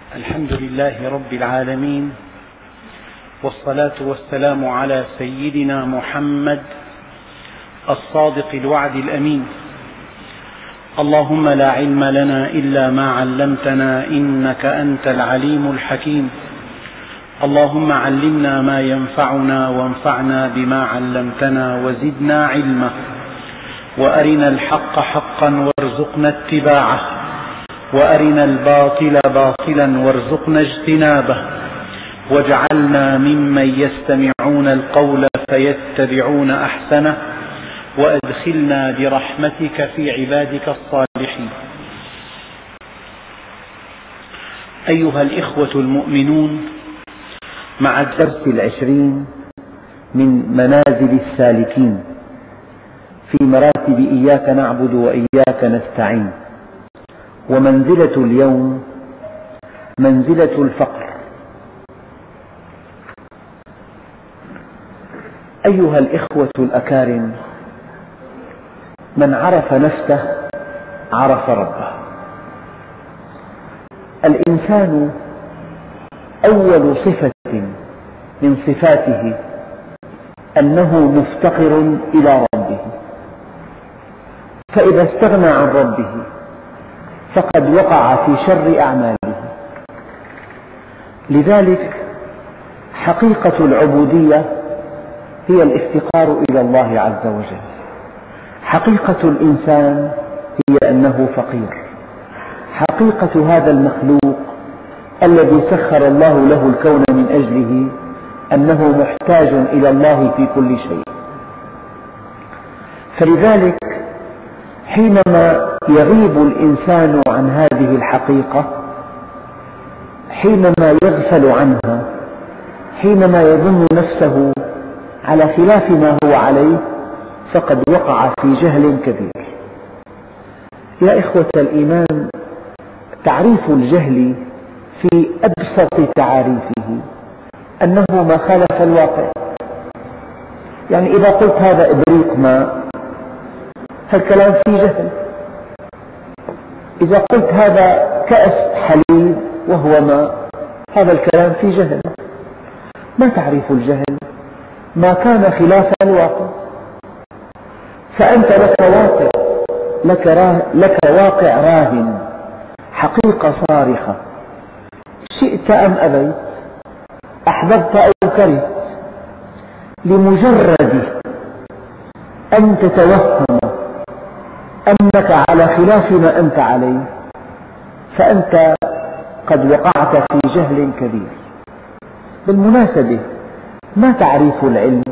الحمد لله رب العالمين، والصلاة والسلام على سيدنا محمد الصادق الوعد الأمين. اللهم لا علم لنا إلا ما علمتنا إنك أنت العليم الحكيم. اللهم علمنا ما ينفعنا وانفعنا بما علمتنا وزدنا علما، وأرنا الحق حقا وارزقنا اتباعه، وأرنا الباطل باطلا وارزقنا اجتنابه، واجعلنا ممن يستمعون القول فيتبعون أحسنه، وأدخلنا برحمتك في عبادك الصالحين. أيها الإخوة المؤمنون، مع الدرس 20 من منازل السالكين في مراتب إياك نعبد وإياك نستعين، ومنزلة اليوم منزلة الفقر. أيها الإخوة الأكارم، من عرف نفسه عرف ربه. الإنسان أول صفة من صفاته أنه مفتقر إلى ربه، فإذا استغنى عن ربه فقد وقع في شر أعماله. لذلك حقيقة العبودية هي الافتقار إلى الله عز وجل. حقيقة الإنسان هي أنه فقير. حقيقة هذا المخلوق الذي سخر الله له الكون من أجله أنه محتاج إلى الله في كل شيء. فلذلك حينما يغيب الإنسان عن هذه الحقيقة، حينما يغفل عنها، حينما يظن نفسه على خلاف ما هو عليه، فقد وقع في جهل كبير. يا إخوة الإيمان، تعريف الجهل في أبسط تعاريفه أنه ما خالف الواقع. يعني إذا قلت هذا إبريق ماء، هالكلام فيه جهل. إذا قلت هذا كأس حليب وهو ماء، هذا الكلام فيه جهل. ما تعريف الجهل؟ ما كان خلاف الواقع. فأنت لك واقع راهن، حقيقة صارخة، شئت أم أبيت، أحببت أو كرهت، لمجرد أن تتوهم أنك على خلاف ما أنت عليه فأنت قد وقعت في جهل كبير. بالمناسبة، ما تعريف العلم؟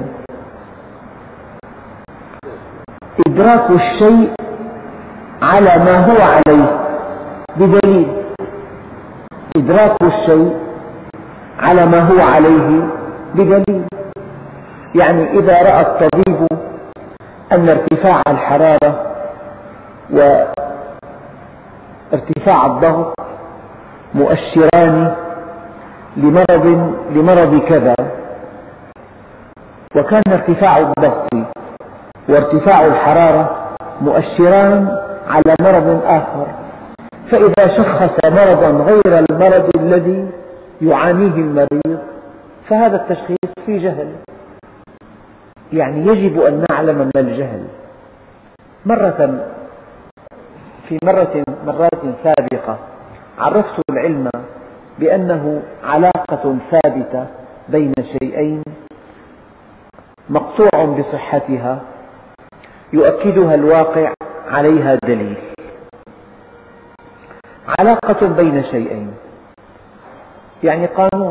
إدراك الشيء على ما هو عليه بدليل. إدراك الشيء على ما هو عليه بدليل. يعني إذا رأى الطبيب أن ارتفاع الحرارة وارتفاع الضغط مؤشران لمرض كذا، وكان ارتفاع الضغط وارتفاع الحرارة مؤشران على مرض آخر، فإذا شخص مرضا غير المرض الذي يعانيه المريض فهذا التشخيص فيه جهل. يعني يجب أن نعلم ما الجهل. في مرات سابقة عرفت العلم بأنه علاقة ثابتة بين شيئين مقطوع بصحتها يؤكدها الواقع عليها دليل. علاقة بين شيئين، يعني قانون: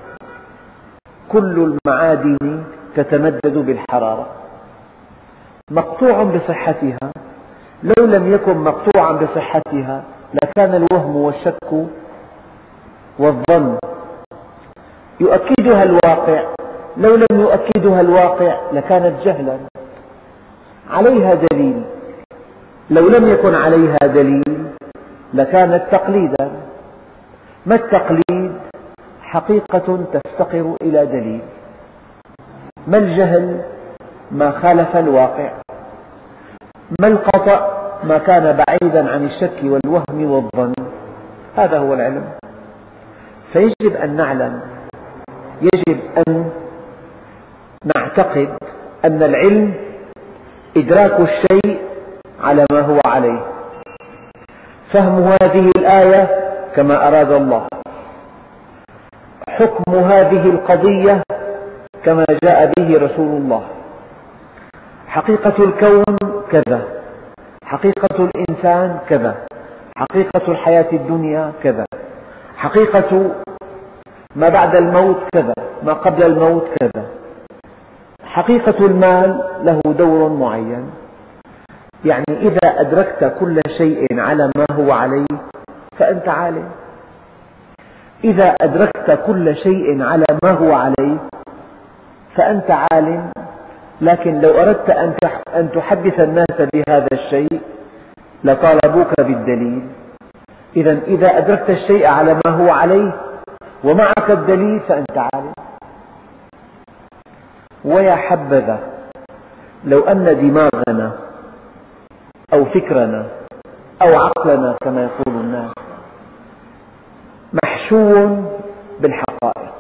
كل المعادن تتمدد بالحرارة، مقطوع بصحتها. لو لم يكن مقطوعا بصحتها لكان الوهم والشك والظن. يؤكدها الواقع. لو لم يؤكدها الواقع لكانت جهلا. عليها دليل. لو لم يكن عليها دليل لكانت تقليدا. ما التقليد؟ حقيقة تفتقر إلى دليل. ما الجهل؟ ما خالف الواقع. ما الخطأ؟ ما كان بعيدا عن الشك والوهم والظن. هذا هو العلم. فيجب أن نعلم، يجب أن نعتقد أن العلم إدراك الشيء على ما هو عليه، فهم هذه الآية كما أراد الله، حكم هذه القضية كما جاء به رسول الله، حقيقة الكون كذا، حقيقة الإنسان كذا، حقيقة الحياة الدنيا كذا، حقيقة ما بعد الموت كذا، ما قبل الموت كذا، حقيقة المال له دور معين. يعني إذا أدركت كل شيء على ما هو عليه فأنت عالم، إذا أدركت كل شيء على ما هو عليه فأنت عالم. لكن لو أردت أن تحدث الناس بهذا الشيء لطالبوك بالدليل. إذا أدركت الشيء على ما هو عليه ومعك الدليل فأنت عالم. ويا حبذا لو أن دماغنا أو فكرنا أو عقلنا كما يقول الناس محشو بالحقائق.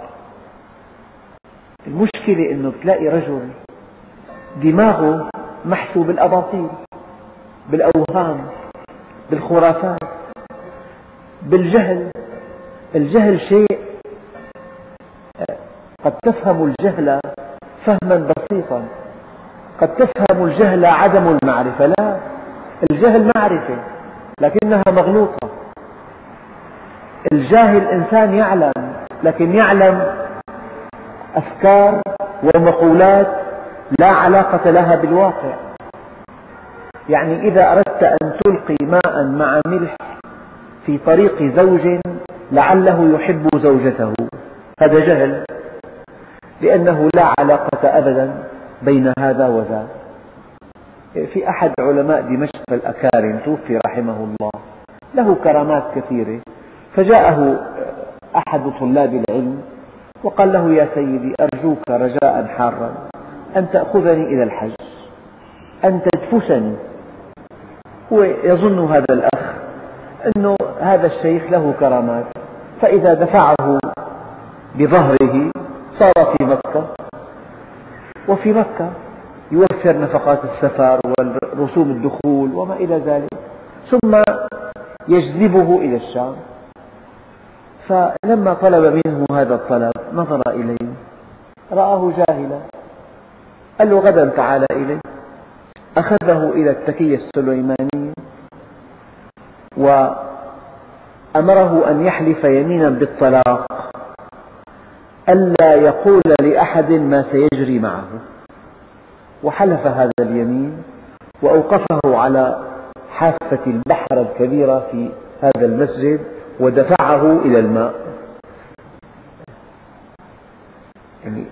المشكلة أنه تلاقي رجل دماغه محشو بالأباطيل، بالأوهام، بالخرافات، بالجهل. الجهل شيء قد تفهم الجهل فهما بسيطا، قد تفهم الجهل عدم المعرفة. لا، الجهل معرفة لكنها مغلوطة. الجاهل إنسان يعلم، لكن يعلم أفكار ومقولات لا علاقة لها بالواقع. يعني إذا أردت أن تلقي ماء مع ملح في طريق زوج لعله يحب زوجته، هذا جهل، لأنه لا علاقة أبدا بين هذا وذاك. في أحد علماء دمشق الأكارم توفي رحمه الله، له كرامات كثيرة، فجاءه أحد طلاب العلم وقال له: يا سيدي، أرجوك رجاء حارا أن تأخذني إلى الحج، أن تدفسني. هو يظن هذا الأخ أنه هذا الشيخ له كرامات، فإذا دفعه بظهره صار في مكة، وفي مكة يوفر نفقات السفر ورسوم الدخول وما إلى ذلك، ثم يجذبه إلى الشام. فلما طلب منه هذا الطلب نظر إليه رآه جاهلا، قال له: غدا تعال إلي. أخذه إلى التكية السليمانية وأمره أن يحلف يمينا بالطلاق ألا يقول لأحد ما سيجري معه، وحلف هذا اليمين وأوقفه على حافة البحر الكبيرة في هذا المسجد ودفعه إلى الماء. يعني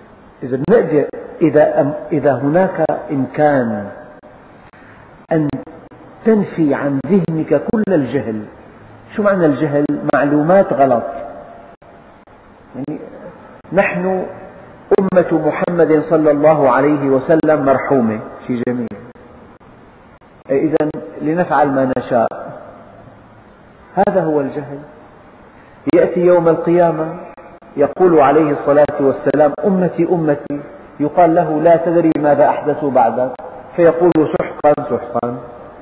إذا هناك إمكان أن تنفي عن ذهنك كل الجهل. شو معنى الجهل؟ معلومات غلط. يعني نحن أمة محمد صلى الله عليه وسلم مرحومة، شيء جميل. إذن لنفعل ما نشاء، هذا هو الجهل. يأتي يوم القيامة يقول عليه الصلاة والسلام: أمتي أمتي، يقال له: لا تدري ماذا أحدثوا بعدك، فيقول: سحقا سحقا.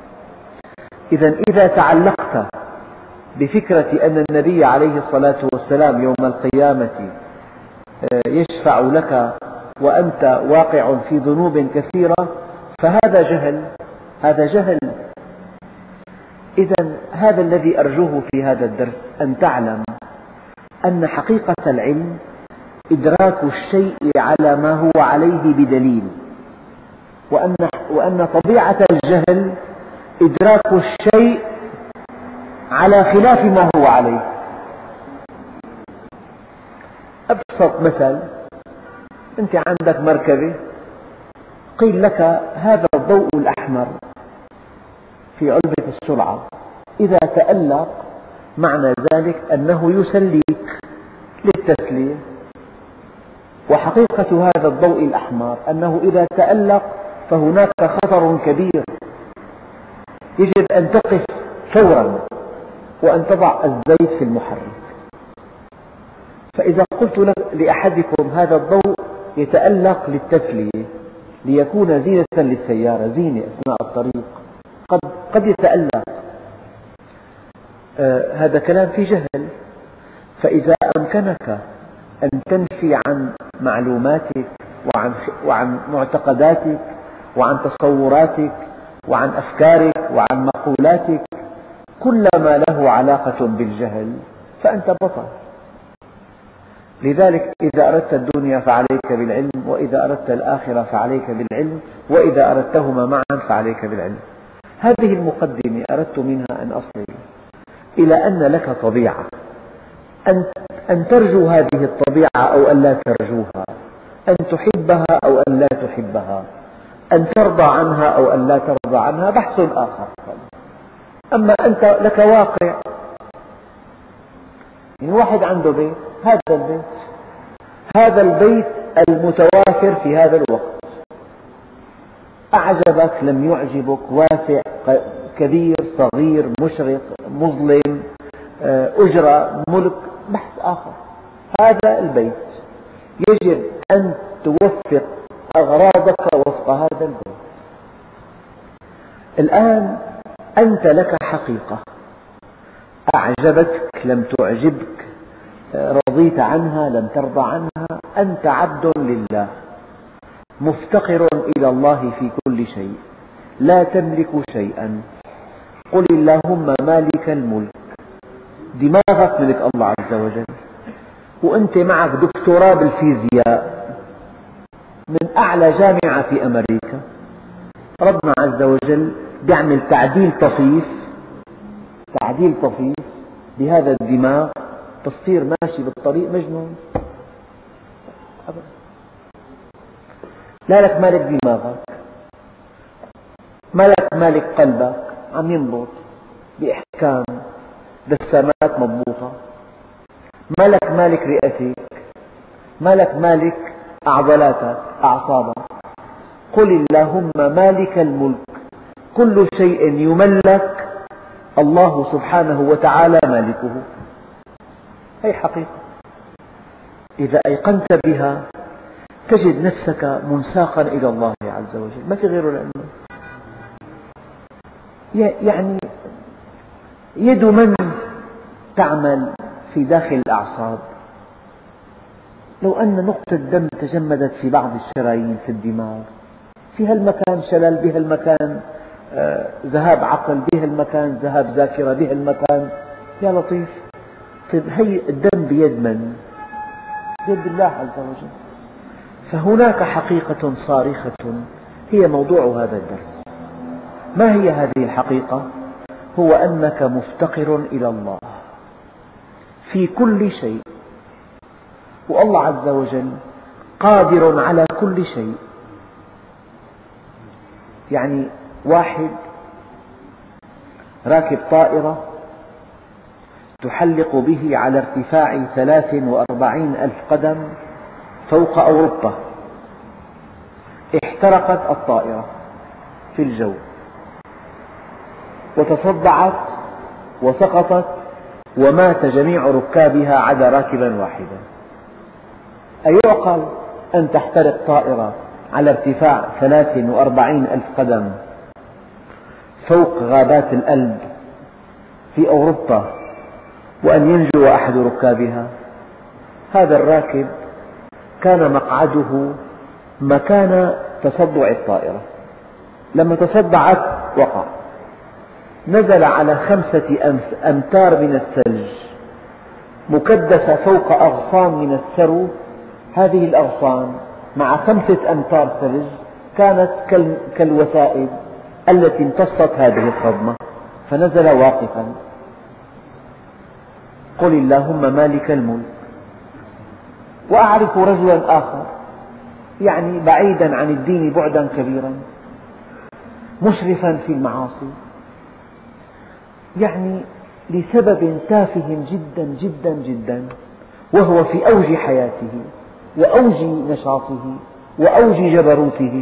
إذا تعلقت بفكرة أن النبي عليه الصلاة والسلام يوم القيامة يشفع لك وأنت واقع في ذنوب كثيرة فهذا جهل، هذا جهل. إذن هذا الذي أرجوه في هذا الدرس، أن تعلم أن حقيقة العلم إدراك الشيء على ما هو عليه بدليل، وأن طبيعة الجهل إدراك الشيء على خلاف ما هو عليه. أبسط مثل: أنت عندك مركبة، قيل لك هذا الضوء الأحمر في علبة السرعة إذا تألق معنى ذلك أنه يسليك للتسلية، وحقيقة هذا الضوء الأحمر أنه إذا تألق فهناك خطر كبير، يجب أن تقف فورا وأن تضع الزيت في المحرك. قلت لأحدكم هذا الضوء يتألق للتسلية ليكون زينة للسيارة، زينة أثناء الطريق، قد يتألق. هذا كلام في جهل. فإذا أمكنك أن تنفي عن معلوماتك وعن معتقداتك وعن تصوراتك وعن أفكارك وعن مقولاتك كل ما له علاقة بالجهل فأنت بطل. لذلك إذا أردت الدنيا فعليك بالعلم، وإذا أردت الآخرة فعليك بالعلم، وإذا أردتهما معا فعليك بالعلم. هذه المقدمة أردت منها أن أصل إلى أن لك طبيعة، أن ترجو هذه الطبيعة أو أن لا ترجوها، أن تحبها أو أن لا تحبها، أن ترضى عنها أو أن لا ترضى عنها، بحث آخر. أما أنت لك واقع. يعني واحد عنده بيت، هذا البيت المتوافر في هذا الوقت، أعجبك لم يعجبك، واسع كبير صغير مشرق مظلم، أجرة ملك، بحث آخر. هذا البيت يجب أن توفق أغراضك وفق هذا البيت. الآن أنت لك حقيقة، أعجبتك لم تعجبك، رضيت عنها لم ترضى عنها، أنت عبد لله مفتقر إلى الله في كل شيء، لا تملك شيئا. قل اللهم مالك الملك، دماغك ملك الله عز وجل، وأنت معك دكتوراه بالفيزياء من أعلى جامعة في أمريكا. ربنا عز وجل بيعمل تعديل طفيف بهذا الدماغ، تصير ماشي بالطريق مجنون. لا لك مالك دماغك، مالك قلبك عم ينبض بإحكام، دسامات مضبوطة، مالك رئتك، مالك عضلاتك أعصابك. قل اللهم مالك الملك، كل شيء يملك الله سبحانه وتعالى مالكه. هي حقيقة إذا أيقنت بها تجد نفسك منساقا إلى الله عز وجل، ما في غيره. لأنه يعني يد من تعمل في داخل الأعصاب. لو أن نقطة دم تجمدت في بعض الشرايين في الدماغ، في هالمكان شلل، بها المكان ذهاب عقل، بها المكان ذهاب ذاكرة، بها المكان، يا لطيف. طيب هي الدم بيد من؟ بيد الله عز وجل. فهناك حقيقة صارخة هي موضوع هذا الدرس. ما هي هذه الحقيقة؟ هو أنك مفتقر إلى الله في كل شيء، والله عز وجل قادر على كل شيء. يعني واحد راكب طائرة تحلق به على ارتفاع 43,000 قدم فوق أوروبا، احترقت الطائرة في الجو وتصدعت وسقطت ومات جميع ركابها عدا راكبا واحدا. أيعقل أن تحترق طائرة على ارتفاع 43,000 قدم فوق غابات الألب في أوروبا وأن ينجو أحد ركابها؟ هذا الراكب كان مقعده مكان تصدع الطائرة، لما تصدعت وقع، نزل على 5 أمتار من الثلج مكدسة فوق أغصان من السرو. هذه الأغصان مع 5 أمتار ثلج كانت كالوسائد التي امتصت هذه الصدمة، فنزل واقفا. قل اللهم مالك الملك. وأعرف رجلا آخر يعني بعيدا عن الدين بعدا كبيرا، مشرفا في المعاصي، يعني لسبب تافه جدا جدا جدا، وهو في أوج حياته وأوج نشاطه وأوج جبروته،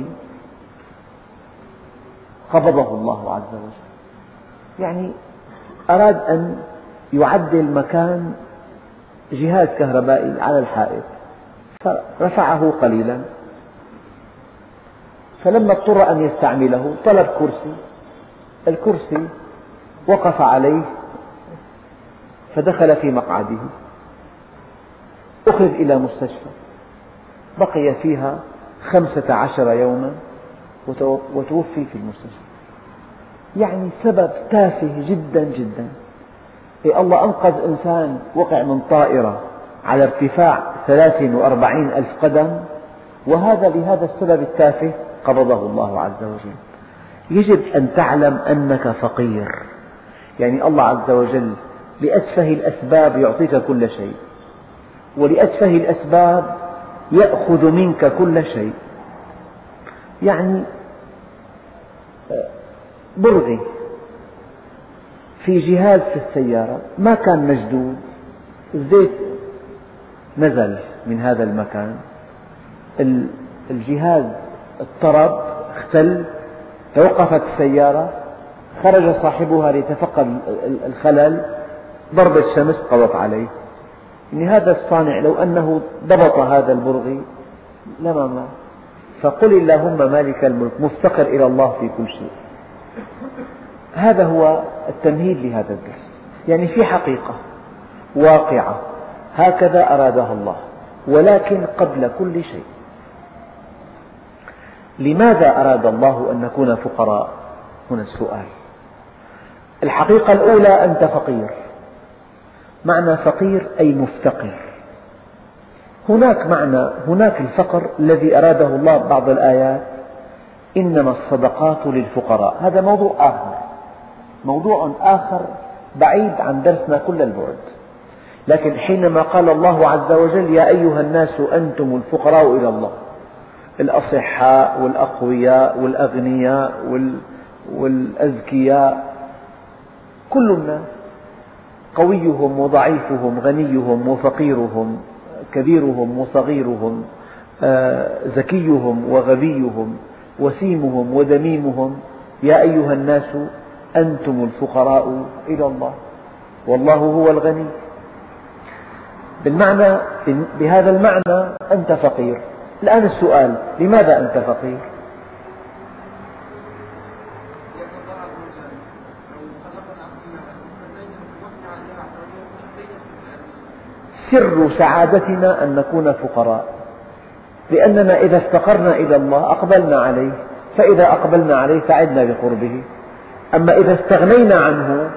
قبضه الله عز وجل. يعني أراد أن يعدل مكان جهاز كهربائي على الحائط، فرفعه قليلا، فلما اضطر أن يستعمله طلب كرسي، الكرسي وقف عليه فدخل في مقعده، أخذ إلى مستشفى، بقي فيها 15 يوما وتوفي في المستشفى. يعني سبب تافه جدا جدا. الله أنقذ إنسان وقع من طائرة على ارتفاع 43 ألف قدم، وهذا لهذا السبب التافه قبضه الله عز وجل. يجب أن تعلم أنك فقير، يعني الله عز وجل لأتفه الأسباب يعطيك كل شيء، ولأتفه الأسباب يأخذ منك كل شيء. يعني برغي في جهاز في السيارة ما كان مشدود، الزيت نزل من هذا المكان، الجهاز اضطرب، اختل، توقفت السيارة، خرج صاحبها ليتفقد الخلل، ضربة شمس قضت عليه. يعني هذا الصانع لو أنه ضبط هذا البرغي لما مات. فقل اللهم مالك الملك، مفتقر إلى الله في كل شيء. هذا هو التمهيد لهذا الدرس. يعني في حقيقة واقعة هكذا أرادها الله، ولكن قبل كل شيء لماذا أراد الله أن نكون فقراء؟ هنا السؤال. الحقيقة الأولى أنت فقير، معنى فقير أي مفتقر. هناك الفقر الذي أراده الله بعض الآيات، إنما الصدقات للفقراء، هذا موضوع آخر بعيد عن درسنا كل البعد. لكن حينما قال الله عز وجل يا أيها الناس أنتم الفقراء إلى الله، الأصحاء والأقوياء والأغنياء والأذكياء، كل الناس، قويهم وضعيفهم، غنيهم وفقيرهم، كبيرهم وصغيرهم، ذكيهم وغبيهم، وسيمهم ودميمهم، يا أيها الناس أنتم الفقراء إلى الله والله هو الغني. بهذا المعنى أنت فقير. الآن السؤال، لماذا أنت فقير؟ سر سعادتنا أن نكون فقراء، لأننا إذا افتقرنا إلى الله أقبلنا عليه، فإذا أقبلنا عليه سعدنا بقربه. أما إذا استغنينا عنه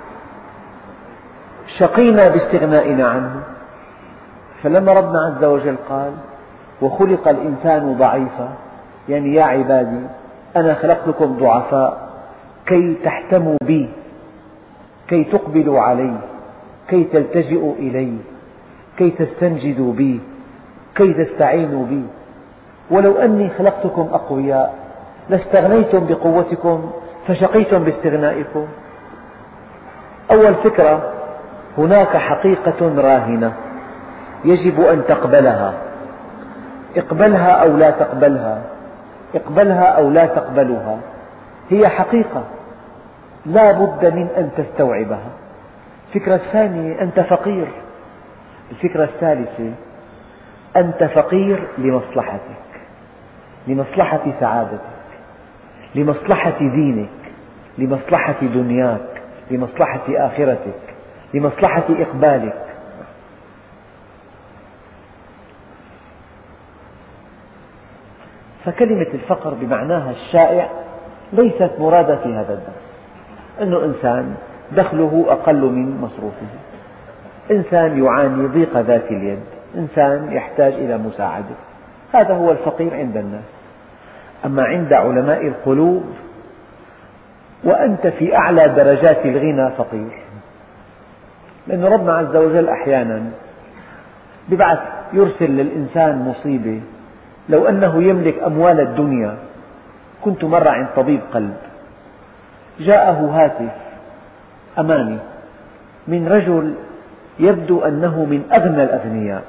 شقينا باستغنائنا عنه. فلما ربنا عز وجل قال وخلق الإنسان ضعيفا، يعني يا عبادي أنا خلقتكم ضعفاء كي تحتموا بي، كي تقبلوا علي، كي تلتجئوا إلي، كي تستنجدوا بي، كي تستعينوا بي. ولو أني خلقتكم أقوياء لاستغنيتم بقوتكم فشقيتم باستغنائكم. أول فكرة، هناك حقيقة راهنة يجب أن تقبلها، اقبلها أو لا تقبلها، اقبلها أو لا تقبلها، هي حقيقة لا بد من أن تستوعبها. الفكرة الثانية أنت فقير. الفكرة الثالثة أنت فقير لمصلحتك، لمصلحة سعادتك، لمصلحة دينك، لمصلحة دنياك، لمصلحة آخرتك، لمصلحة إقبالك. فكلمة الفقر بمعناها الشائع ليست مرادة في هذا الدرس، أنه إنسان دخله أقل من مصروفه، إنسان يعاني ضيق ذات اليد، إنسان يحتاج إلى مساعدة، هذا هو الفقير عند الناس. أما عند علماء القلوب وأنت في أعلى درجات الغنى فقير، لأن ربنا عز وجل أحيانا يرسل للإنسان مصيبة. لو أنه يملك أموال الدنيا، كنت مرة عند طبيب قلب، جاءه هاتف أمامي من رجل يبدو أنه من أغنى الأغنياء.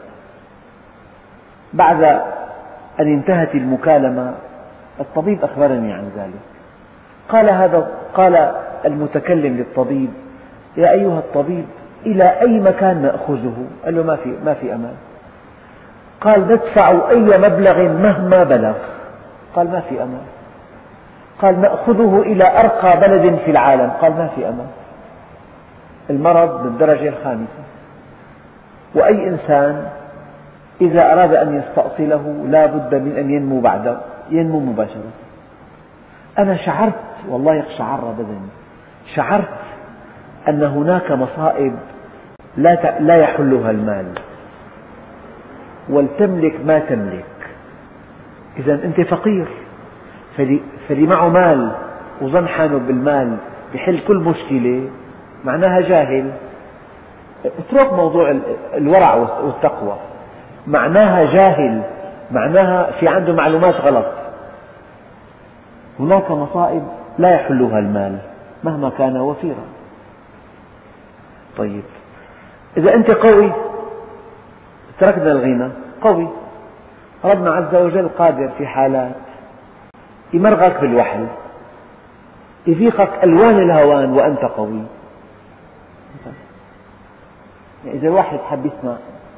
بعد أن انتهت المكالمة الطبيب أخبرني عن ذلك. قال المتكلم للطبيب يا أيها الطبيب إلى أي مكان نأخذه؟ قال له ما في أمان. قال ندفع أي مبلغ مهما بلغ. قال ما في أمان. قال نأخذه إلى أرقى بلد في العالم. قال ما في أمان. المرض بالدرجة الخامسة. وأي إنسان إذا أراد أن يستأصله لا بد من أن ينمو مباشرة. أنا شعرت، والله اقشعر بدني، شعرت أن هناك مصائب لا يحلها المال. ولتملك ما تملك. إذا أنت فقير، فاللي معه مال وظن حاله بالمال يحل كل مشكلة معناها جاهل. اترك موضوع الورع والتقوى، معناها جاهل، معناها في عنده معلومات غلط. هناك مصائب لا يحلها المال مهما كان وفيرا. طيب إذا أنت قوي، تركنا الغنى، قوي، ربنا عز وجل قادر في حالات يمرغك بالوحل، يذيقك ألوان الهوان وأنت قوي. يعني إذا واحد حب يسمع،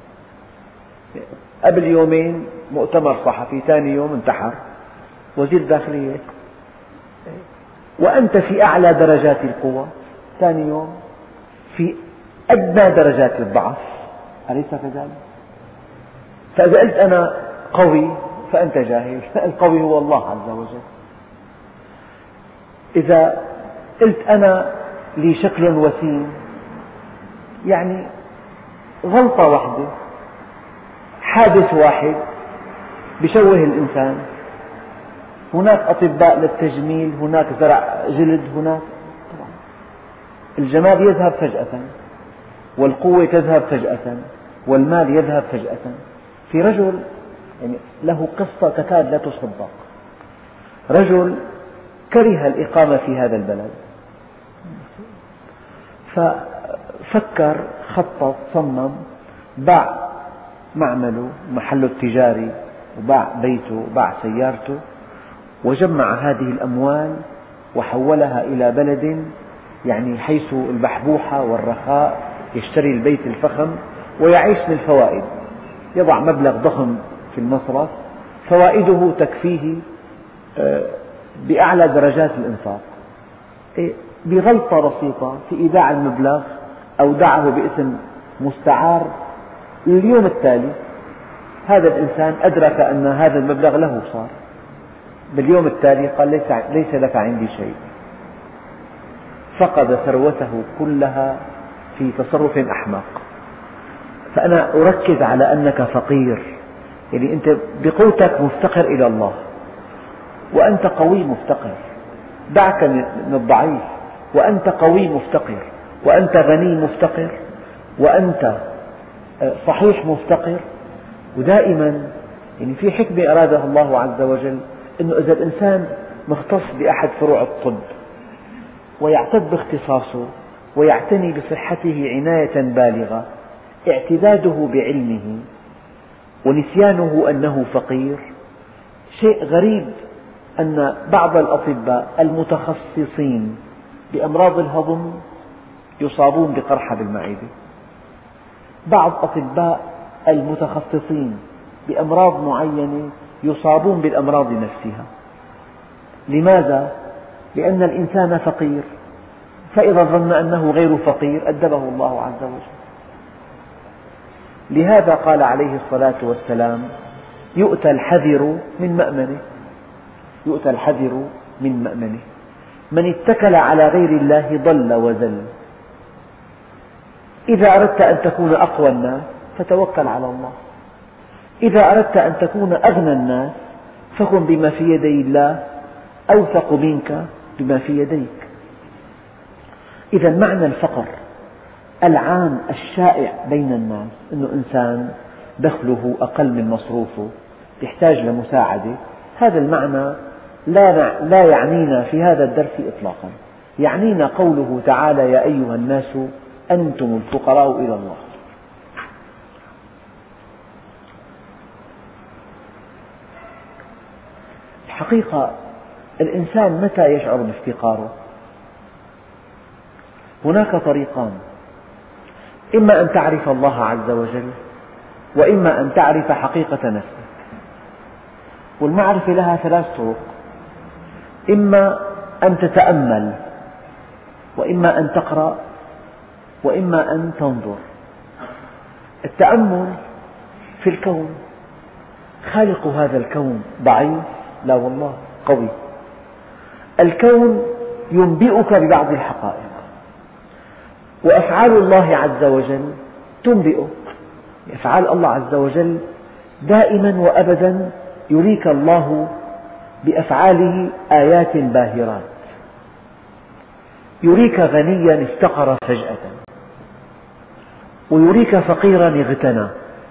قبل يومين مؤتمر صحفي، ثاني يوم انتحر وزير الداخلية، وأنت في أعلى درجات القوة، ثاني يوم في أدنى درجات الضعف، أليس كذلك؟ فإذا قلت أنا قوي فأنت جاهل، القوي هو الله عز وجل. إذا قلت أنا لي شكل وسيم، يعني غلطة واحدة، حادث واحد بيشوه الإنسان. هناك أطباء للتجميل، هناك زرع جلد، هناك طبعا الجمال يذهب فجأة، والقوة تذهب فجأة، والمال يذهب فجأة. في رجل يعني له قصة تكاد لا تصدق. رجل كره الإقامة في هذا البلد، ففكر، خطط، صمم، باع معمله، محله التجاري، وباع بيته، وباع سيارته، وجمع هذه الأموال وحولها إلى بلد يعني حيث البحبوحة والرخاء، يشتري البيت الفخم ويعيش من الفوائد. يضع مبلغ ضخم في المصرف، فوائده تكفيه بأعلى درجات الإنفاق. بغلطة بسيطة في إيداع المبلغ أودعه باسم مستعار. اليوم التالي هذا الإنسان أدرك أن هذا المبلغ له صار. باليوم التالي قال ليس لك عندي شيء. فقد ثروته كلها في تصرف أحمق. فأنا أركز على أنك فقير، يعني أنت بقوتك مفتقر إلى الله، وأنت قوي مفتقر. دعك من الضعيف، وأنت قوي مفتقر، وأنت غني مفتقر، وأنت صحيح مفتقر. ودائما يعني في حكمة أرادها الله عز وجل، أنه إذا الإنسان مختص بأحد فروع الطب ويعتد باختصاصه ويعتني بصحته عناية بالغة، اعتداده بعلمه ونسيانه أنه فقير. شيء غريب أن بعض الأطباء المتخصصين بأمراض الهضم يصابون بقرحة بالمعدة، بعض أطباء المتخصصين بأمراض معينة يصابون بالأمراض نفسها. لماذا؟ لأن الإنسان فقير، فإذا ظن أنه غير فقير أدبه الله عز وجل. لهذا قال عليه الصلاة والسلام: يؤتى الحذر من مأمنه، يؤتى الحذر من مأمنه. من اتكل على غير الله ضل وذل. إذا أردت أن تكون أقوى الناس فتوكل على الله، إذا أردت أن تكون أغنى الناس فكن بما في يدي الله أوثق منك بما في يديك. إذا معنى الفقر العام الشائع بين الناس أنه إنسان دخله أقل من مصروفه، يحتاج لمساعدة. هذا المعنى لا يعنينا في هذا الدرس إطلاقا. يعنينا قوله تعالى: يا أيها الناس أنتم الفقراء إلى الله. الحقيقة الإنسان متى يشعر بافتقاره؟ هناك طريقان. إما أن تعرف الله عز وجل، وإما أن تعرف حقيقة نفسك. والمعرفة لها 3 طرق: إما أن تتأمل، وإما أن تقرأ، وإما أن تنظر. التأمل في الكون، خالق هذا الكون ضعيف؟ لا والله قوي. الكون ينبئك ببعض الحقائق، وأفعال الله عز وجل تنبئك. أفعال الله عز وجل دائما وأبدا يريك الله بأفعاله آيات باهرات. يريك غنيا افتقر فجأة، ويريك فقيرا اغتنى،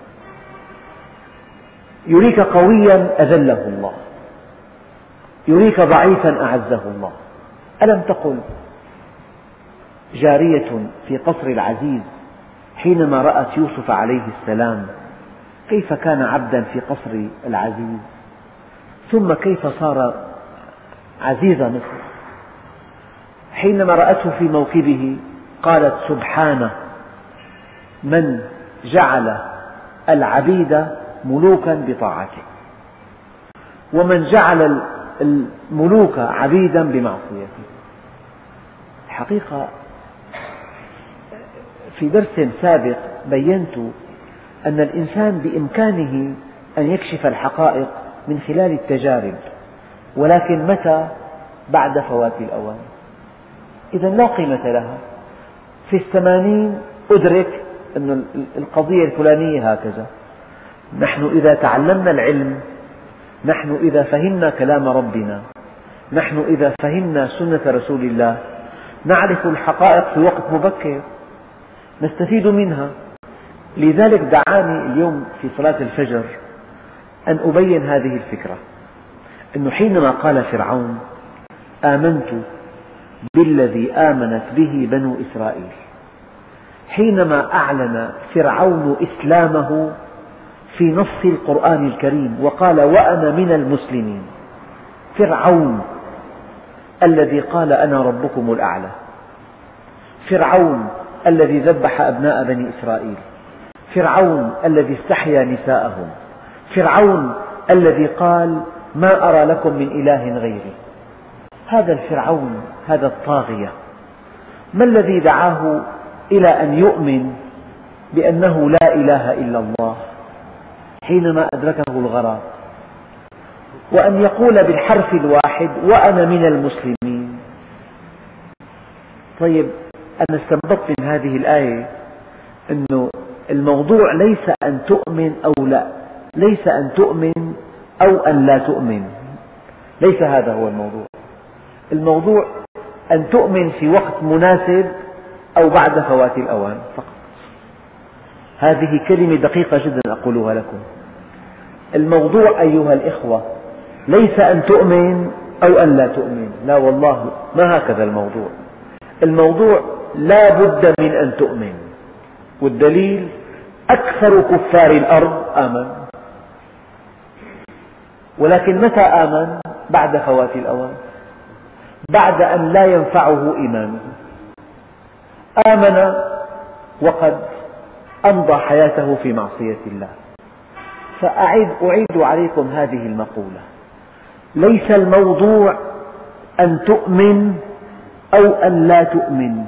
يريك قويا أذله الله، يريك ضعيفا أعزه الله. ألم تقل جارية في قصر العزيز حينما رأت يوسف عليه السلام كيف كان عبدا في قصر العزيز، ثم كيف صار عزيز مصر، حينما رأته في موكبه قالت: سبحانه من جعل العبيد ملوكا بطاعته، ومن جعل الملوك عبيدا بمعصيته. الحقيقة في درس سابق بينت أن الإنسان بإمكانه أن يكشف الحقائق من خلال التجارب، ولكن متى؟ بعد فوات الأوان. إذا لا قيمة لها. في 80 أدرك أن القضية الفلانية هكذا. نحن إذا تعلمنا العلم، نحن إذا فهمنا كلام ربنا، نحن إذا فهمنا سنة رسول الله، نعرف الحقائق في وقت مبكر، نستفيد منها. لذلك دعاني اليوم في صلاة الفجر أن أبين هذه الفكرة، أنه حينما قال فرعون: آمنت بالذي آمنت به بنو إسرائيل، حينما أعلن فرعون إسلامه في نص القرآن الكريم وقال: وأنا من المسلمين. فرعون الذي قال: أنا ربكم الأعلى، فرعون الذي ذبح أبناء بني إسرائيل، فرعون الذي استحيا نساءهم، فرعون الذي قال: ما أرى لكم من إله غيري. هذا الفرعون، هذا الطاغية، ما الذي دعاه إلى أن يؤمن بأنه لا إله إلا الله حينما أدركه الغرق، وأن يقول بالحرف الواحد: وأنا من المسلمين؟ طيب، أنا استنبطت من هذه الآية أنه الموضوع ليس أن تؤمن أو لا، ليس أن تؤمن أو أن لا تؤمن، ليس هذا هو الموضوع. الموضوع أن تؤمن في وقت مناسب أو بعد فوات الأوان فقط. هذه كلمة دقيقة جدا أقولها لكم. الموضوع أيها الإخوة ليس أن تؤمن أو أن لا تؤمن، لا والله ما هكذا الموضوع. الموضوع لا بد من أن تؤمن، والدليل: أكثر كفار الأرض آمن. ولكن متى آمن؟ بعد فوات الأوان، بعد أن لا ينفعه إيمانه. آمن وقد أمضى حياته في معصية الله. فأعيد عليكم هذه المقولة: ليس الموضوع أن تؤمن أو أن لا تؤمن.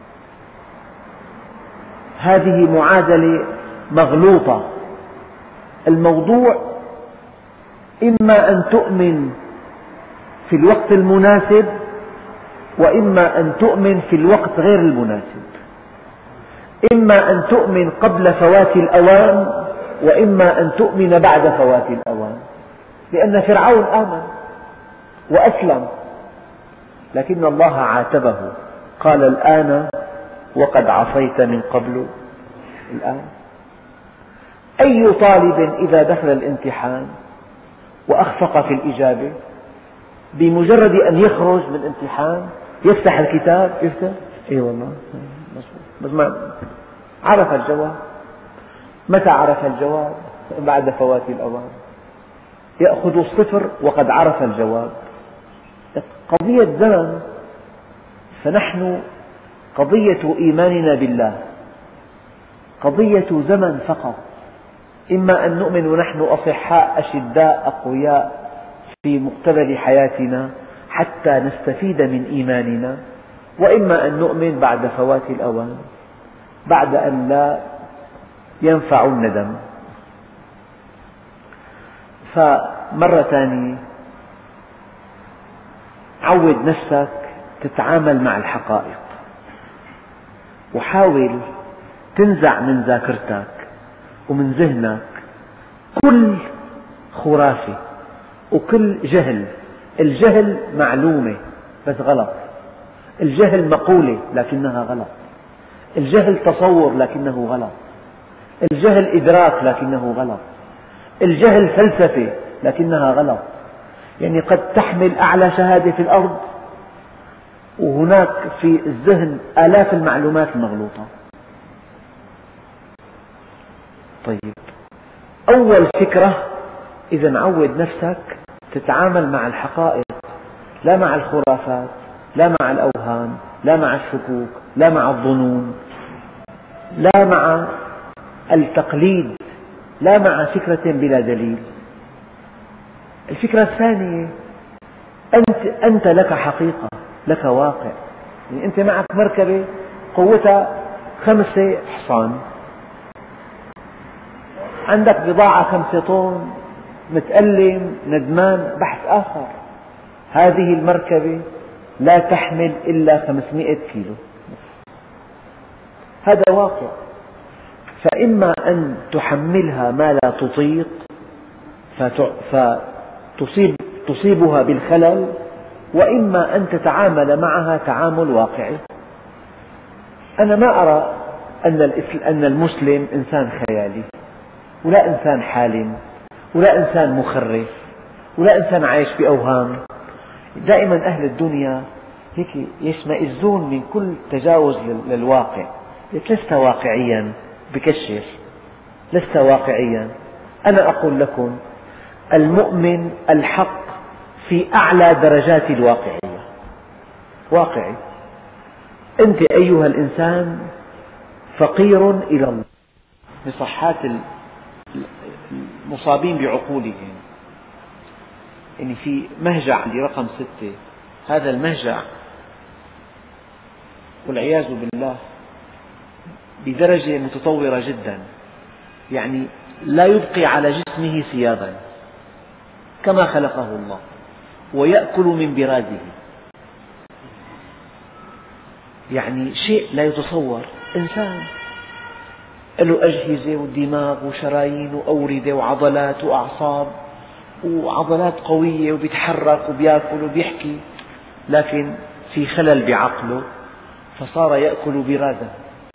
هذه معادلة مغلوطة. الموضوع إما أن تؤمن في الوقت المناسب، وإما أن تؤمن في الوقت غير المناسب. إما أن تؤمن قبل فوات الأوان، وإما أن تؤمن بعد فوات الأوان. لأن فرعون آمن وأسلم، لكن الله عاتبه، قال: الآن وقد عصيت من قبل. الآن أي طالب إذا دخل الامتحان وأخفق في الإجابة بمجرد أن يخرج من الامتحان يفتح الكتاب، يفتح إيه والله بس ما عرف الجواب. متى عرف الجواب؟ بعد فوات الأوان. يأخذ الصفر وقد عرف الجواب. قضية زمن. فنحن قضية إيماننا بالله قضية زمن فقط، إما أن نؤمن ونحن أصحاء أشداء أقوياء في مقتبل حياتنا حتى نستفيد من إيماننا، وإما أن نؤمن بعد فوات الأوان، بعد أن لا ينفع الندم. فمرة ثانية عود نفسك تتعامل مع الحقائق، وحاول تنزع من ذاكرتك ومن ذهنك كل خرافة وكل جهل. الجهل معلومة بس غلط، الجهل مقولة لكنها غلط، الجهل تصور لكنه غلط، الجهل إدراك لكنه غلط، الجهل فلسفة لكنها غلط. يعني قد تحمل أعلى شهادة في الأرض وهناك في الذهن آلاف المعلومات المغلوطة. طيب، أول فكرة، إذا عود نفسك تتعامل مع الحقائق، لا مع الخرافات، لا مع الأوهام، لا مع الشكوك، لا مع الظنون، لا مع التقليد، لا مع فكرة بلا دليل. الفكرة الثانية، أنت لك حقيقة، لك واقع. يعني أنت معك مركبة قوتها 5 حصان، عندك بضاعة 5 طن، متألم، ندمان، بحث آخر. هذه المركبة لا تحمل إلا 500 كيلو، هذا واقع. فإما أن تحملها ما لا تطيق فتصيبها بالخلل، وإما أن تتعامل معها تعامل واقعي. أنا ما أرى أن المسلم إنسان خيالي، ولا إنسان حالم، ولا إنسان مخرف، ولا إنسان عايش بأوهام. دائما أهل الدنيا هيك يشمئزون من كل تجاوز للواقع. لست واقعيا، بكشف، لست واقعيا. أنا أقول لكم المؤمن الحق في أعلى درجات الواقعية، واقعي. أنت أيها الإنسان فقير إلى الله، بصحات المصابين بعقولهم. يعني في مهجع عندي رقم 6، هذا المهجع والعياذ بالله بدرجة متطورة جدا، يعني لا يبقي على جسمه ثيابا كما خلقه الله، ويأكل من برازه. يعني شيء لا يتصور. إنسان له أجهزة ودماغ وشرايين وأوردة وعضلات وأعصاب وعضلات قوية، وبيتحرك وبيأكل وبيحكي، لكن في خلل بعقله فصار يأكل برازه،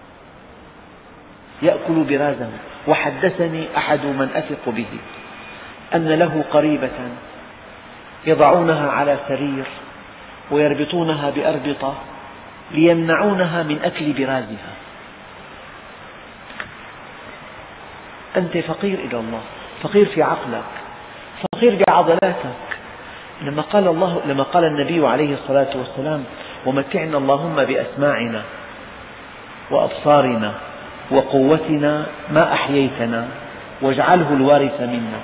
يأكل برازه. وحدثني أحد من أثق به أن له قريبة يضعونها على سرير ويربطونها بأربطة ليمنعونها من أكل برازها. أنت فقير إلى الله، فقير في عقلك، فقير بعضلاتك. لما قال النبي عليه الصلاة والسلام: ومتعنا اللهم بأسماعنا وأبصارنا وقوتنا ما أحييتنا واجعله الوارث منا.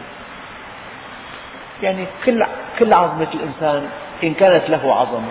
يعني كل عظمة الإنسان إن كانت له عظمة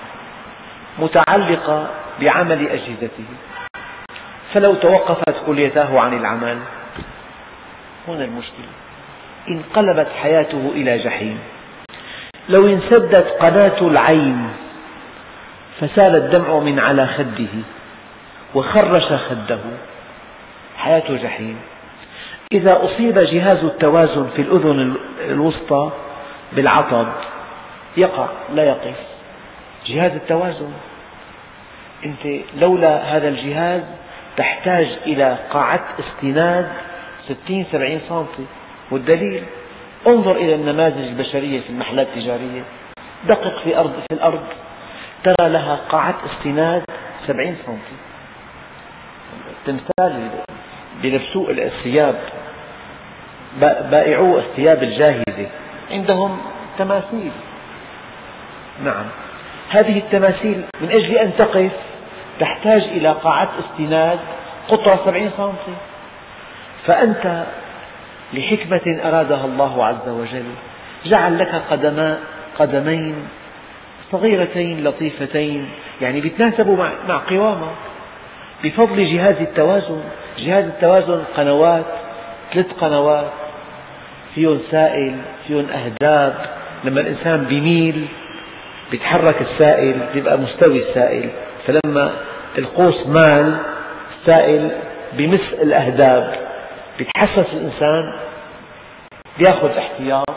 متعلقة بعمل أجهزته، فلو توقفت كليته عن العمل هنا المشكلة، انقلبت حياته إلى جحيم. لو انسدت قناة العين فسال الدمع من على خده وخرش خده، حياته جحيم. إذا أصيب جهاز التوازن في الأذن الوسطى بالعطب يقع، لا يقف. جهاز التوازن، أنت لولا هذا الجهاز تحتاج إلى قاعة استناد 60-70 سنتي. والدليل، انظر إلى النماذج البشرية في المحلات التجارية، دقق في الأرض ترى لها قاعة استناد 70 سنتي. التمثال بلبسوه الثياب، بائعو الثياب الجاهزة عندهم تماثيل. نعم، هذه التماثيل من أجل أن تقف تحتاج إلى قاعة استناد قطرة 70 سنتي. فأنت لحكمة أرادها الله عز وجل جعل لك قدمين صغيرتين لطيفتين، يعني يتناسبوا مع قوامك بفضل جهاز التوازن. جهاز التوازن قنوات، 3 قنوات فيهم سائل، فيهم أهداب. لما الإنسان بيميل بيتحرك السائل، بيبقى مستوي السائل، فلما القوس مال السائل بمس الأهداب، بيتحسس الإنسان، بيأخذ احتياط.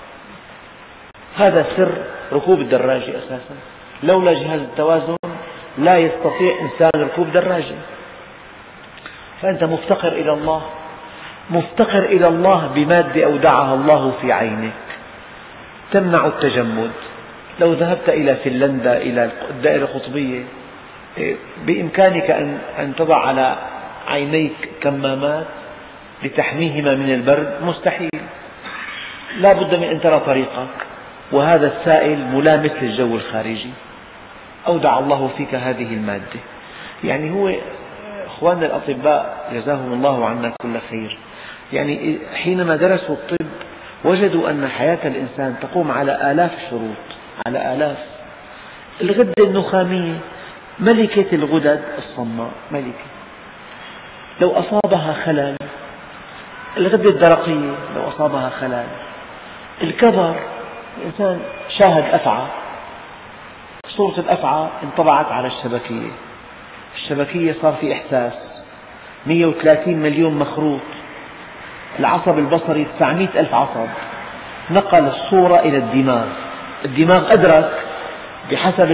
هذا سر ركوب الدراجة أساسا. لولا جهاز التوازن لا يستطيع إنسان ركوب دراجة. فأنت مفتقر إلى الله، مفتقر إلى الله بمادة أودعها الله في عينك تمنع التجمد. لو ذهبت إلى فنلندا إلى الدائرة القطبية بإمكانك أن تضع على عينيك كمامات لتحميهما من البرد؟ مستحيل. لا بد من أن ترى طريقك، وهذا السائل ملامس للجو الخارجي. أودع الله فيك هذه المادة. يعني هو إخواننا الأطباء جزاهم الله عنا كل خير، يعني حينما درسوا الطب وجدوا أن حياة الإنسان تقوم على آلاف الشروط، على آلاف. الغدة النخامية ملكة الغدد الصماء، ملكة. لو أصابها خلل، الغدة الدرقية لو أصابها خلل، الكظر، الإنسان شاهد أفعى، صورة الأفعى انطبعت على الشبكية، الشبكية صار في إحساس، 130 مليون مخروط، العصب البصري 900 ألف عصب، نقل الصورة إلى الدماغ، الدماغ أدرك بحسب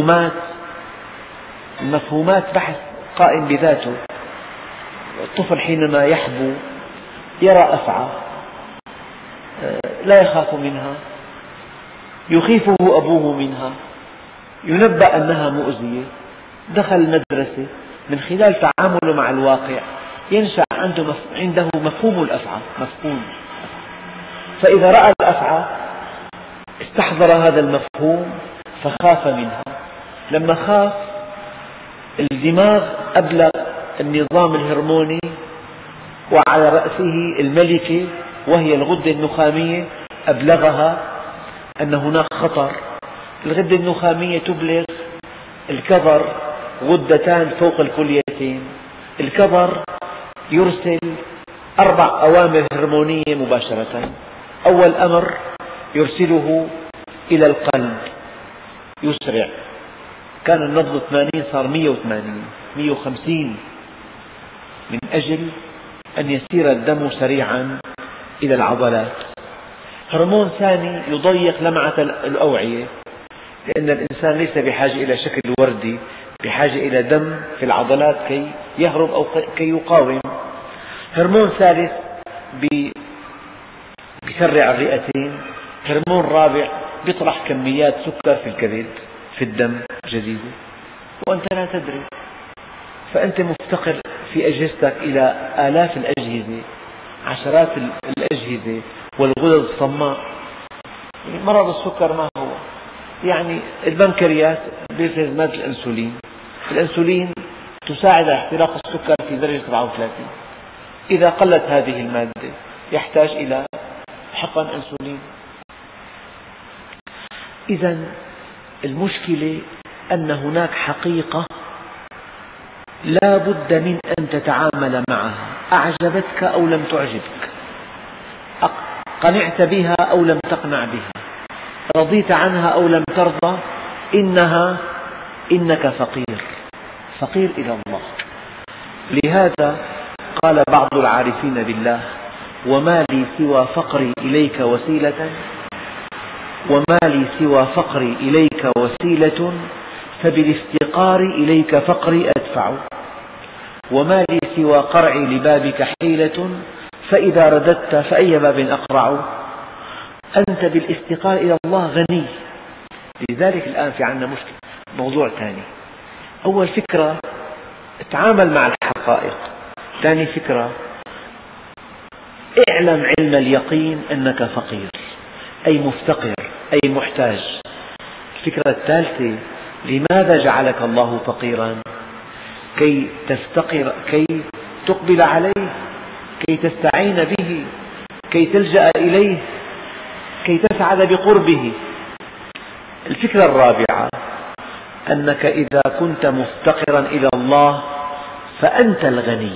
المفهومات بحث قائم بذاته. الطفل حينما يحبو يرى أفعى لا يخاف منها، يخيفه أبوه منها، ينبأ أنها مؤذية، دخل المدرسة، من خلال تعامله مع الواقع ينشأ عنده مفهوم الأفعى، مفهوم. فإذا رأى الأفعى استحضر هذا المفهوم فخاف منها. لما خاف الدماغ أبلغ النظام الهرموني، وعلى رأسه الملكة وهي الغدة النخامية أبلغها أن هناك خطر. الغدة النخامية تبلغ الكظر، غدتان فوق الكليتين. الكظر يرسل 4 أوامر هرمونية مباشرة. أول أمر يرسله إلى القلب يسرع، كان النبض 80 صار 180 150 من أجل أن يسير الدم سريعا إلى العضلات. هرمون ثاني يضيق لمعة الأوعية، لأن الإنسان ليس بحاجة إلى شكل وردي، بحاجة إلى دم في العضلات كي يهرب أو كي يقاوم. هرمون ثالث بيسرع الرئتين. هرمون رابع بيطرح كميات سكر في الكبد في الدم جديدة وأنت لا تدري. فأنت مفتقر في أجهزتك إلى آلاف الأجهزة، عشرات الأجهزة والغدد الصماء. مرض السكر ما هو؟ يعني البنكرياس بيفرز مادة الأنسولين. الأنسولين تساعد على احتراق السكر في درجة 37. إذا قلت هذه المادة يحتاج إلى حقن أنسولين. إذا المشكلة أن هناك حقيقة لا بد من أن تتعامل معها، أعجبتك أو لم تعجبك، قنعت بها أو لم تقنع بها، رضيت عنها أو لم ترضى، إنك فقير إلى الله. لهذا قال بعض العارفين بالله: وما لي سوى فقري إليك وسيلة فبالافتقار إليك فقري أدفع، وما لي سوى قرعي لبابك حيلة فإذا رددت فأي باب أقرع. أنت بالافتقار إلى الله غني. لذلك الآن في عندنا مشكلة، موضوع ثاني. أول فكرة اتعامل مع الحقائق، ثاني فكرة اعلم علم اليقين أنك فقير، أي مفتقر، أي محتاج. الفكرة الثالثة: لماذا جعلك الله فقيرا؟ كي تفتقر، كي تقبل عليه، كي تستعين به، كي تلجأ إليه، كي تسعد بقربه. الفكرة الرابعة أنك إذا كنت مفتقرا إلى الله فأنت الغني.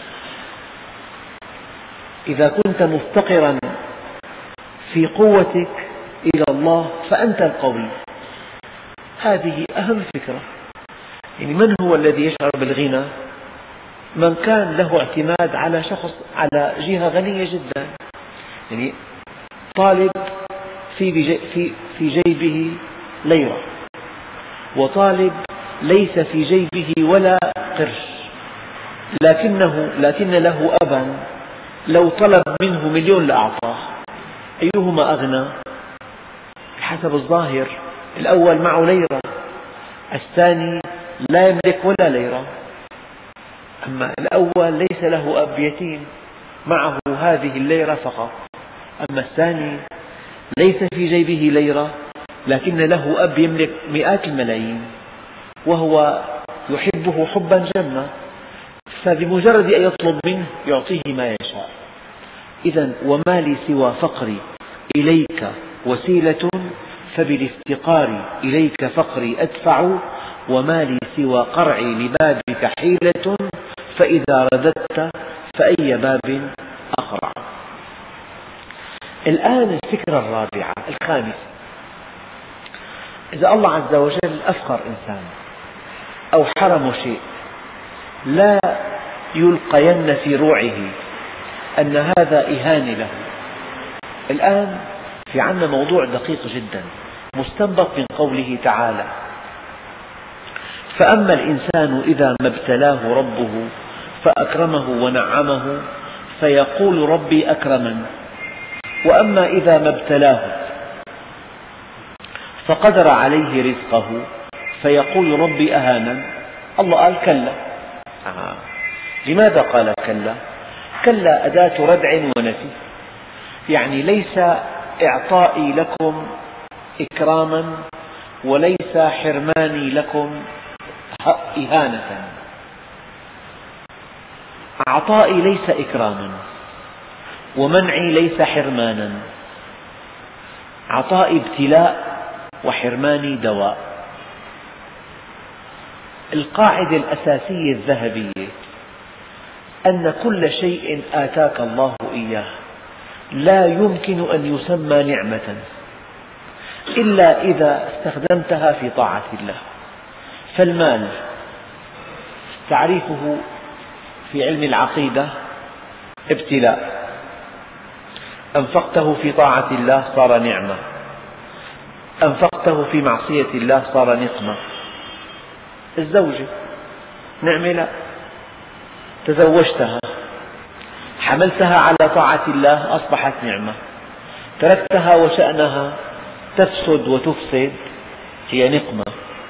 إذا كنت مفتقرا في قوتك إلى الله فأنت القوي. هذه أهم فكرة. يعني من هو الذي يشعر بالغنى؟ من كان له اعتماد على شخص، على جهة غنية جدا. يعني طالب في جيبه ليرة، وطالب ليس في جيبه ولا قرش، لكن له أبا لو طلب منه 1,000,000 لأعطاه. أيهما أغنى؟ بحسب الظاهر الأول معه ليرة، الثاني لا يملك ولا ليرة. أما الأول ليس له أب يتيم، معه هذه الليرة فقط. أما الثاني ليس في جيبه ليرة، لكن له أب يملك مئات الملايين وهو يحبه حبا جما، فبمجرد أن يطلب منه يعطيه ما يشاء. إذن وما لي سوى فقري إليك وسيلة، فبالافتقار إليك فقري أدفع، وما لي سوى قرعي لبابك حيلة، فإذا رددت فأي باب أقرع. الآن الفكرة الرابعة الخامسة، إذا الله عز وجل أفقر إنسان أو حرم شيء، لا يلقين في روعه أن هذا إهانة له. الآن في عندنا موضوع دقيق جدا مستنبط من قوله تعالى: فأما الإنسان إذا ما ابتلاه ربه فأكرمه ونعمه فيقول ربي أكرمن، وأما إذا ما ابتلاه فقدر عليه رزقه فيقول ربي أهانن. الله قال كلا. لماذا قال كلا؟ كلا أداة ردع ونفي، يعني ليس إعطائي لكم إكراما وليس حرماني لكم إهانة. عطائي ليس إكراما ومنعي ليس حرمانا، عطائي ابتلاء وحرماني دواء. القاعدة الأساسية الذهبية أن كل شيء آتاك الله إياه لا يمكن أن يسمى نعمة إلا إذا استخدمتها في طاعة الله. فالمال تعريفه في علم العقيدة ابتلاء، أنفقته في طاعة الله صار نعمة، أنفقته في معصية الله صار نقمة. الزوجة نعمة، لا، تزوجتها حملتها على طاعة الله أصبحت نعمة، تركتها وشأنها تفسد وتفسد هي نقمة.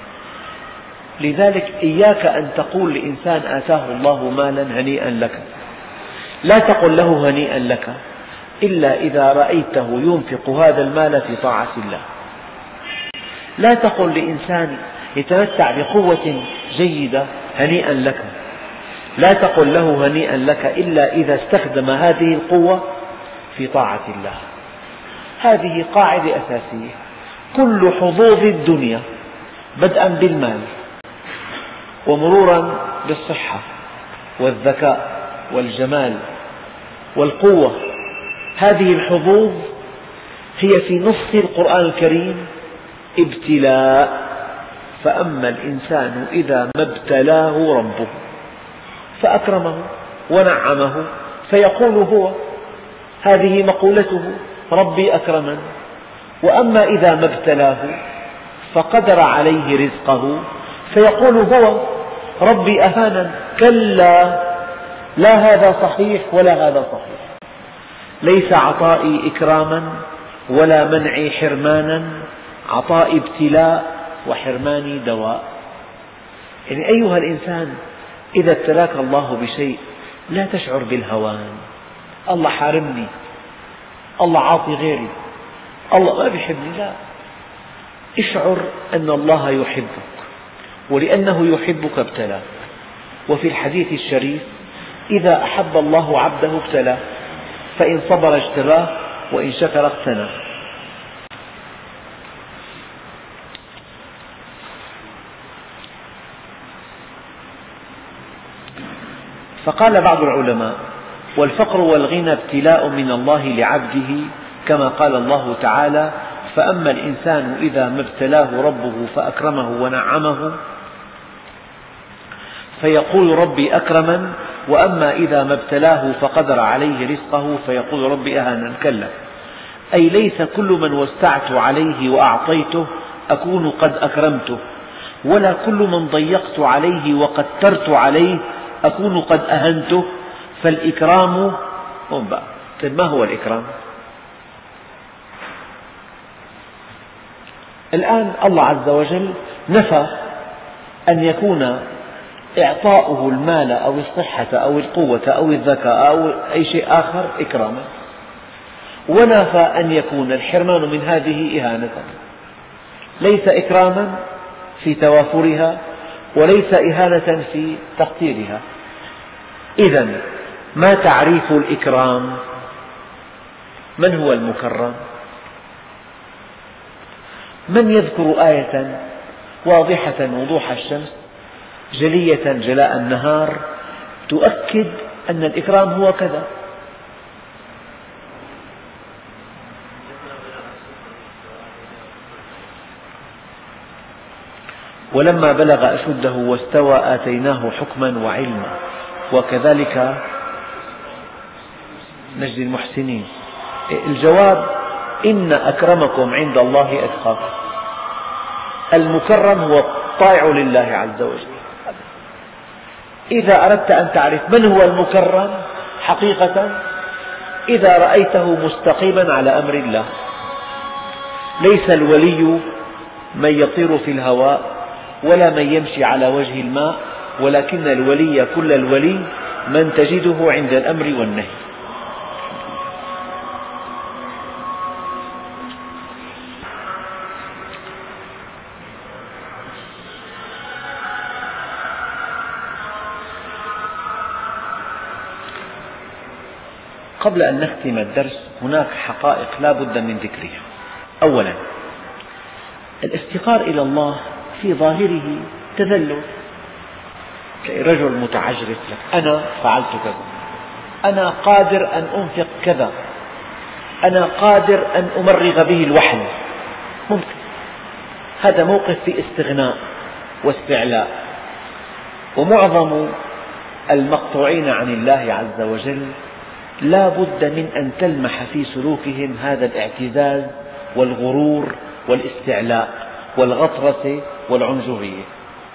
لذلك إياك أن تقول لإنسان آتاه الله مالا هنيئا لك، لا تقل له هنيئا لك إلا إذا رأيته ينفق هذا المال في طاعة الله. لا تقل لإنسان يتمتع بقوة جيدة هنيئا لك، لا تقل له هنيئا لك إلا إذا استخدم هذه القوة في طاعة الله. هذه قاعدة أساسية. كل حظوظ الدنيا بدءا بالمال ومرورا بالصحة والذكاء والجمال والقوة، هذه الحظوظ هي في نص القرآن الكريم ابتلاء. فأما الإنسان إذا ما ابتلاه ربه فأكرمه ونعمه فيقول هو، هذه مقولته، ربي أكرمن. وأما إذا ما ابتلاه فقدر عليه رزقه فيقول هو، ربي أهانن. كلا، لا هذا صحيح ولا هذا صحيح. ليس عطائي إكراما ولا منعي حرمانا، عطائي ابتلاء وحرماني دواء. يعني أيها الإنسان إذا ابتلاك الله بشيء لا تشعر بالهوان، الله حارمني، الله عاطي غيري، الله ما بيحبني. لا، اشعر أن الله يحبك، ولأنه يحبك ابتلاك. وفي الحديث الشريف: إذا أحب الله عبده ابتلاه، فإن صبر اجتباه، وإن شكر اغتناه. فقال بعض العلماء: والفقر والغنى ابتلاء من الله لعبده، كما قال الله تعالى: فأما الإنسان إذا ما ابتلاه ربه فأكرمه ونعمه فيقول ربي أكرمن، وأما إذا ما ابتلاه فقدر عليه رزقه فيقول ربي أهانن. كلا، أي ليس كل من وسعت عليه وأعطيته أكون قد أكرمته، ولا كل من ضيقت عليه وقترت عليه أكون قد أهنته. فالإكرام ما هو الإكرام؟ الآن الله عز وجل نفى أن يكون إعطاؤه المال أو الصحة أو القوة أو الذكاء أو أي شيء آخر إكراما، ونفى أن يكون الحرمان من هذه إهانة. ليس إكراما في توافرها، وليس إهانة في تقديرها. إذن ما تعريف الإكرام؟ من هو المكرم؟ من يذكر آية واضحة وضوح الشمس جلية جلاء النهار تؤكد أن الإكرام هو كذا؟ ولما بلغ أشده واستوى آتيناه حكما وعلما وكذلك نجزي المحسنين. الجواب: إن أكرمكم عند الله أتقاكم. المكرم هو الطائع لله عز وجل. إذا أردت أن تعرف من هو المكرم حقيقة، إذا رأيته مستقيما على أمر الله. ليس الولي من يطير في الهواء ولا من يمشي على وجه الماء، ولكن الولي كل الولي من تجده عند الأمر والنهي. قبل أن نختم الدرس هناك حقائق لا بد من ذكرها. أولا، الافتقار إلى الله في ظاهره تذلل. رجل متعجرف لك: أنا فعلت كذا، أنا قادر أن أنفق كذا، أنا قادر أن أمرغ به الوحل. ممكن هذا موقف في استغناء واستعلاء. ومعظم المقطوعين عن الله عز وجل لا بد من أن تلمح في سلوكهم هذا الاعتزاز والغرور والاستعلاء والغطرسة والعنجهية.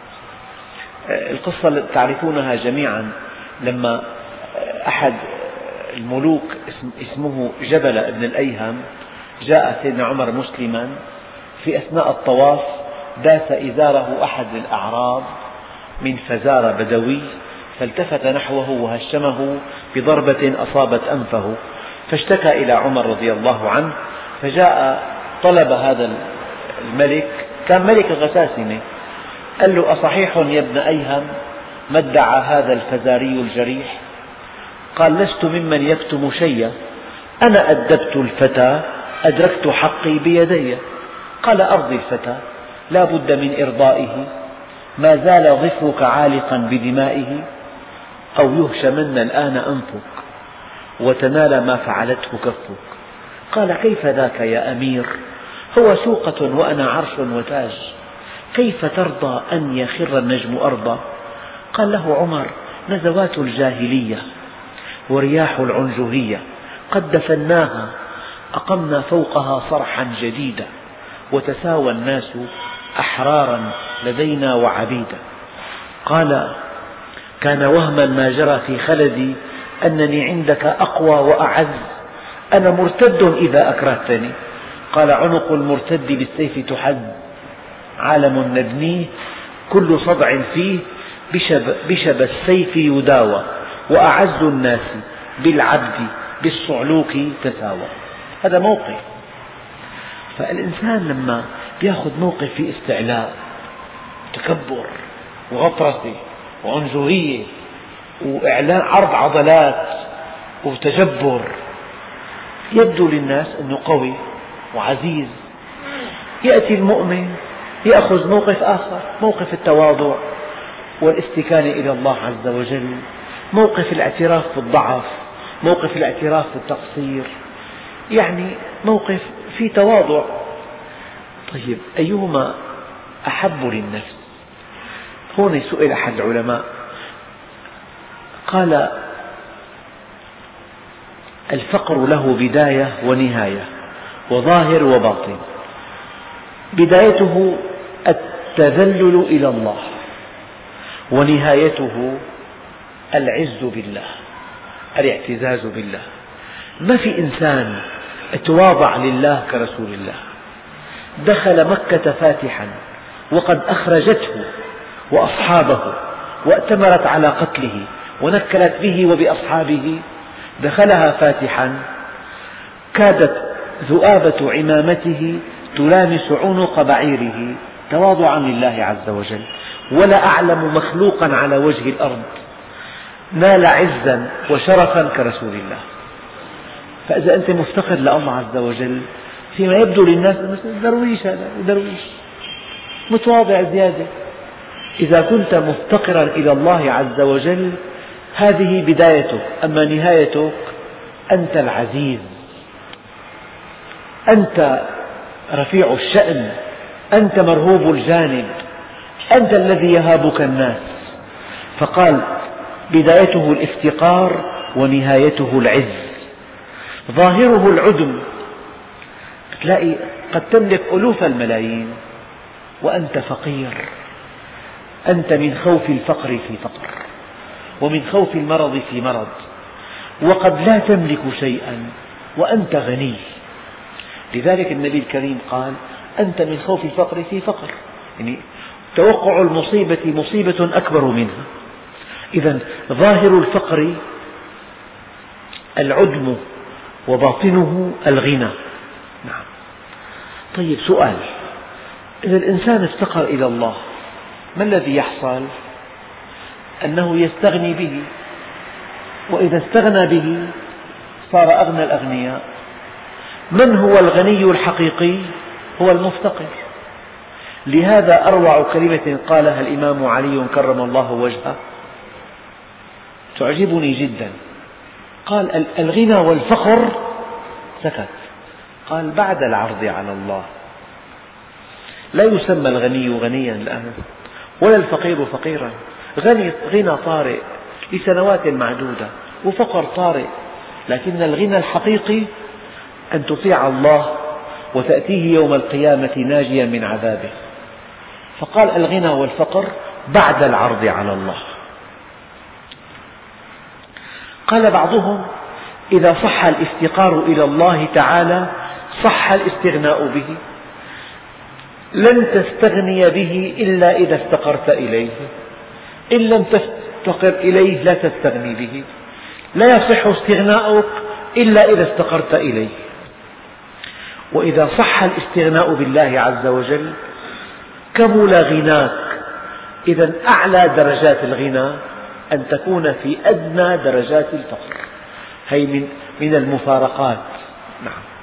القصة تعرفونها جميعا، لما أحد الملوك اسمه جبل بن الأيهم جاء سيدنا عمر مسلما، في أثناء الطواف داس إزاره أحد الأعراب من فزارة بدوي، فالتفت نحوه وهشمه بضربة أصابت أنفه، فاشتكى إلى عمر رضي الله عنه، فجاء طلب هذا الملك، كان ملك الغساسنة، قال له: أصحيح يا ابن أيهم ما ادعى هذا الفزاري الجريح؟ قال: لست ممن يكتم شيئا، أنا أدبت الفتى أدركت حقي بيدي. قال: أرضي الفتى، لا بد من إرضائه، ما زال ظفرك عالقا بدمائه، أو يهشمن الآن أنفك وتنال ما فعلته كفك. قال: كيف ذاك يا أمير؟ هو سوقة وأنا عرش وتاج، كيف ترضى أن يخر النجم أرضا؟ قال له عمر: نزوات الجاهلية ورياح العنجهية قد دفناها، أقمنا فوقها صرحا جديدا، وتساوى الناس أحرارا لدينا وعبيدا. قال: كان وهما ما جرى في خلدي أنني عندك أقوى وأعز، أنا مرتد إذا أكرهتني. قال: عنق المرتد بالسيف تحز، عالم نبنيه كل صدع فيه بشب السيف يداوى، وأعز الناس بالعبد بالصعلوك تساوى. هذا موقف. فالإنسان لما يأخذ موقف في استعلاء تكبر وغطرسة وعنجهية وإعلان عرض عضلات وتجبر، يبدو للناس أنه قوي وعزيز. يأتي المؤمن يأخذ موقف آخر، موقف التواضع والاستكانة إلى الله عز وجل، موقف الاعتراف بالضعف، موقف الاعتراف بالتقصير، يعني موقف فيه تواضع. طيب أيهما أحب للنفس؟ هون سئل أحد العلماء قال: الفقر له بداية ونهاية وظاهر وباطن. بدايته التذلل إلى الله، ونهايته العز بالله، الاعتزاز بالله. ما في إنسان تواضع لله كرسول الله. دخل مكة فاتحا وقد أخرجته وأصحابه وأتمرت على قتله ونكلت به وبأصحابه، دخلها فاتحا كادت ذؤابة عمامته تلامس عنق بعيره تواضعا لله عز وجل. ولا أعلم مخلوقا على وجه الأرض نال عزا وشرفا كرسول الله. فإذا أنت مفتقر لله عز وجل فيما يبدو للناس درويش، هذا درويش متواضع زيادة. إذا كنت مفتقرا إلى الله عز وجل هذه بدايتك، أما نهايتك أنت العزيز، أنت رفيع الشأن، أنت مرهوب الجانب، أنت الذي يهابك الناس. فقال: بدايته الافتقار ونهايته العز. ظاهره العدم، تلاقي قد تملك ألوف الملايين وأنت فقير، أنت من خوف الفقر في فقر، ومن خوف المرض في مرض، وقد لا تملك شيئا وأنت غني. لذلك النبي الكريم قال: أنت من خوف الفقر في فقر، يعني توقع المصيبة مصيبة أكبر منها. إذا ظاهر الفقر العدم وباطنه الغنى. نعم. طيب سؤال: إذا الإنسان افتقر إلى الله ما الذي يحصل؟ أنه يستغني به، وإذا استغنى به صار أغنى الأغنياء. من هو الغني الحقيقي؟ هو المفتقر. لهذا أروع كلمة قالها الإمام علي كرم الله وجهه تعجبني جدا. قال: الغنى والفقر، سكت، قال: بعد العرض على الله. لا يسمى الغني غنيا الآن ولا الفقير فقيرا. غنى طارئ لسنوات معدودة، وفقر طارئ، لكن الغنى الحقيقي أن تطيع الله وتأتيه يوم القيامة ناجيا من عذابه. فقال: الغنى والفقر بعد العرض على الله. قال بعضهم: إذا صح الافتقار إلى الله تعالى صح الاستغناء به. لن تستغني به إلا إذا افتقرت إليه، إن لم تفتقر إليه لا تستغني به. لا يصح استغناؤك إلا إذا افتقرت إليه. وإذا صح الاستغناء بالله عز وجل كمل غناك. إذا أعلى درجات الغنى أن تكون في أدنى درجات الفقر. هي من المفارقات. نعم.